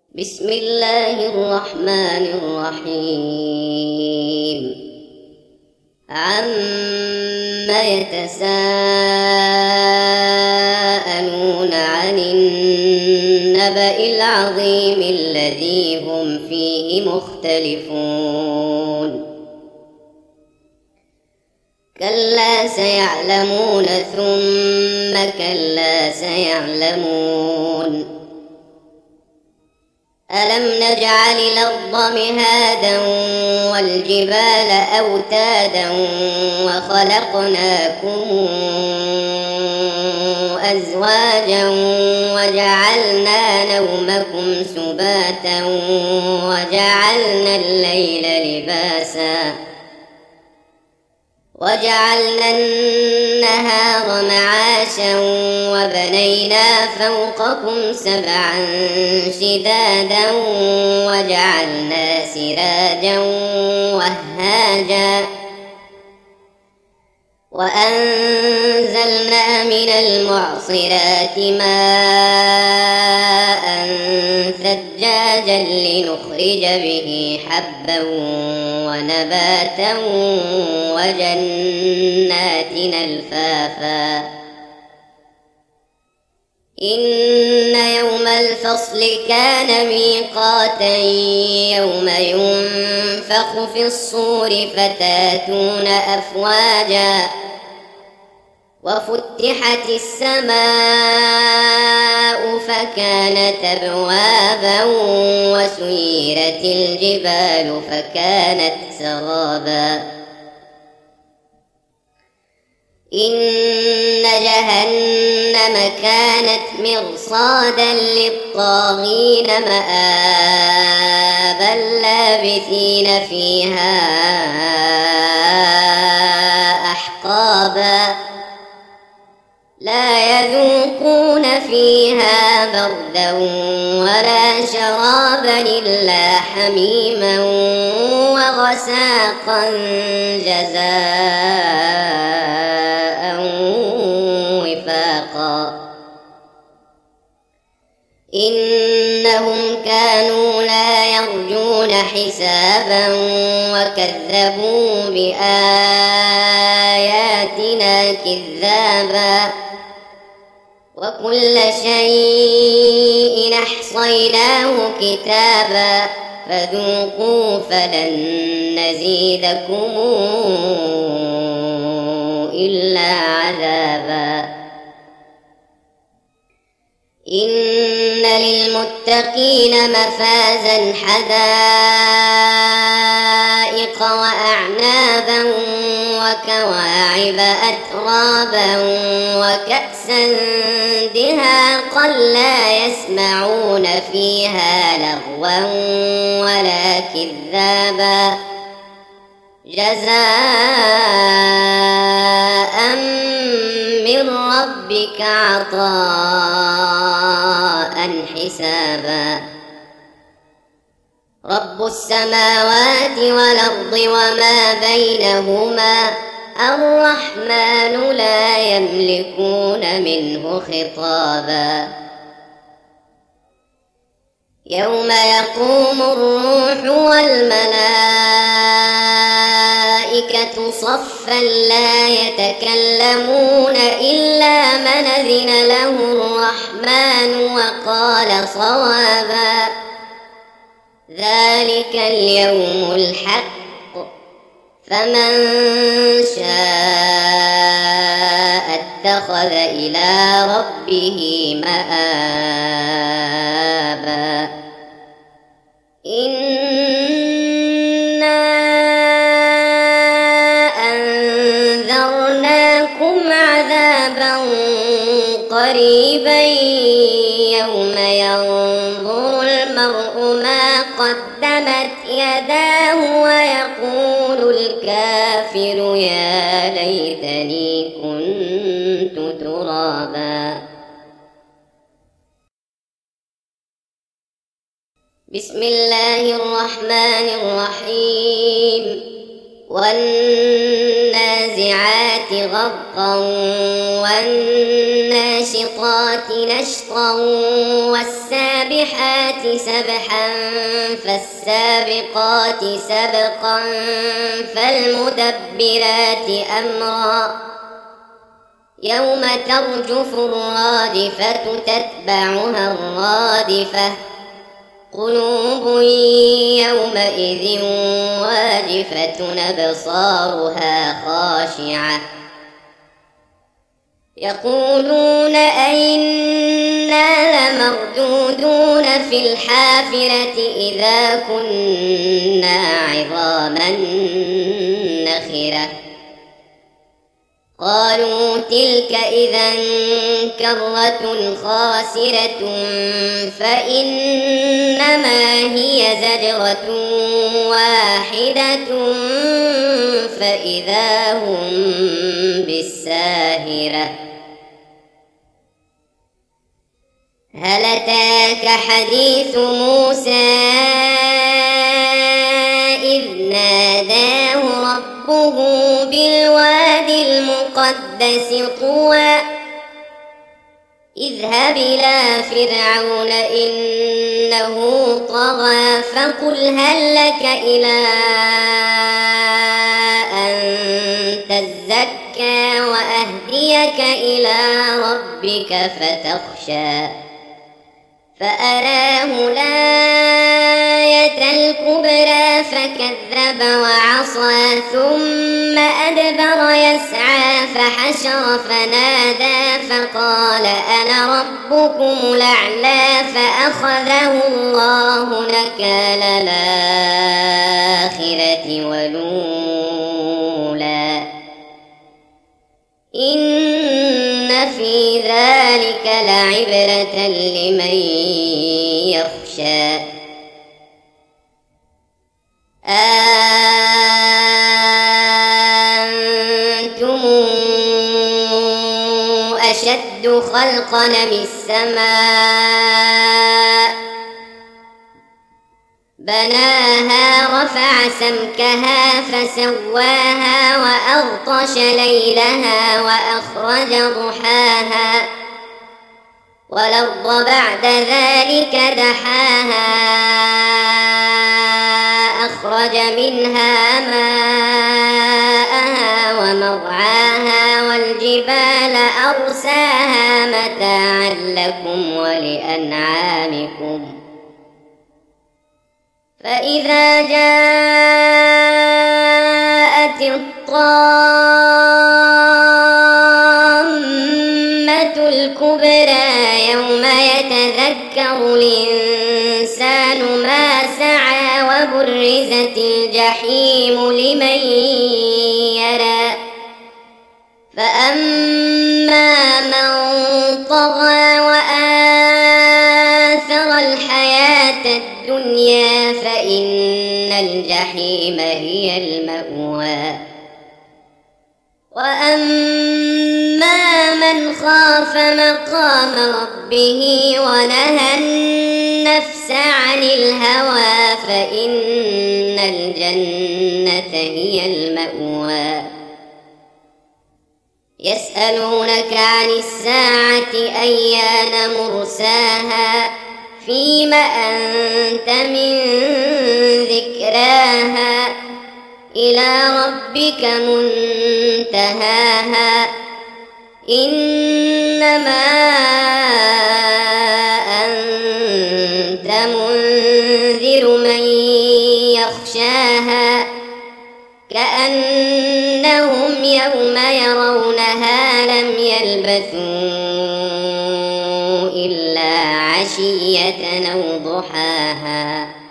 بسم الله الرحمن الرحيم. عما يتساءلون عن النبأ العظيم الذي هم فيه مختلفون. كلا سيعلمون ثم كلا سيعلمون. ألم نجعل الأرض مهادا والجبال أوتادا وخلقناكم أزواجا وجعلنا نومكم سباتا وجعلنا الليل لباسا وجعلنا النهار معاشا وبنينا فوقكم سبعا شدادا وجعلنا سراجا وهاجا وأنزلنا من المعصرات ماء ثجاجا لنخرج به حبا ونباتا وجنات ألفافا. إن يوم الفصل كان ميقاتا يوم ينفخ في الصور فتاتون أفواجا وفتحت السماء فكانت أبوابا وسيرت الجبال فكانت سرابا. إن جهنم كانت مرصادا للطاغين مآبا لابثين فيها أحقابا لا يذوقون فيها بردا ولا شرابا إلا حميما وغساقا جزاء وفاقا. إنهم كانوا لا يرجون حسابا وكذبوا بآياتنا كذابا وكل شيء أحصيناه كتابا فذوقوا فلن نزيدكم إلا عذابا. إن للمتقين مفازا حدائق وأعنابا وكواعب أترابا وكأسا دهاقا لا يسمعون فيها لغوا ولا كذابا جزاء من ربك عطاء حسابا. رب السماوات والأرض وما بينهما الرحمن لا يملكون منه خطابا. يوم يقوم الروح والملائكة صفا لا يتكلمون إلا من أذن له الرحمن وقال صوابا. ذلك اليوم الحق فمن شاء اتخذ إلى ربه مآبا. إنا أنذرناكم عذابا قريبا يوم ينظر المرء ما قدمت يداه ويقول الكافر يا ليتني كنت ترابا. بسم الله الرحمن الرحيم. والنجم والنازعات غرقا والناشطات نشطا والسابحات سبحا فالسابقات سبقا فالمدبرات أمرا يوم ترجف الرادفة تتبعها الرادفة قلوب يومئذ واجفة أبصارها خاشعة يقولون أئنا لمردودون في الحافرة إذا كنا عظاما نخرة قالوا تلك إذا كرة خاسرة فإنما هي زجرة واحدة فإذا هم بالساهرة هل أتاك حديث موسى إذ ناداه ربه بالوادي المقدس طوى اذهب إلى فرعون إنه طغى فقل هل لك إلى أن تزكى وأهديك إلى ربك فتخشى فأراه الآية الكبرى فكذب وعصى ثم أدبر يسعى فحشر فنادى فقال أنا ربكم الأعلى فأخذه الله نكال الآخرة والأولى إن في ذلك لعبرة لمن يخشى أنتم أشد خلقا من السماء بناها رفع سمكها فسواها وأغطش ليلها وأخرج ضحاها والأرض بعد ذلك دحاها أخرج منها ماءها ومرعاها والجبال أرساها متاعا لكم ولأنعامكم فإذا جاءت الطامة الكبرى يوم يتذكر الإنسان ما سعى وبرزت الجحيم لمن يرى فأما من طغى وآثر الحياة الدنيا فإن الجحيم هي المأوى وأما من خاف مقام ربه ونهى النفس عن الهوى فإن الجنة هي المأوى يسألونك عن الساعة أيان مرساها فيم أنت من ذكراها إلى ربك منتهاها إنما أنت منذر من يخشاها كأنهم يوم يرونها لم يلبثوا إلا عشية أو ضحاها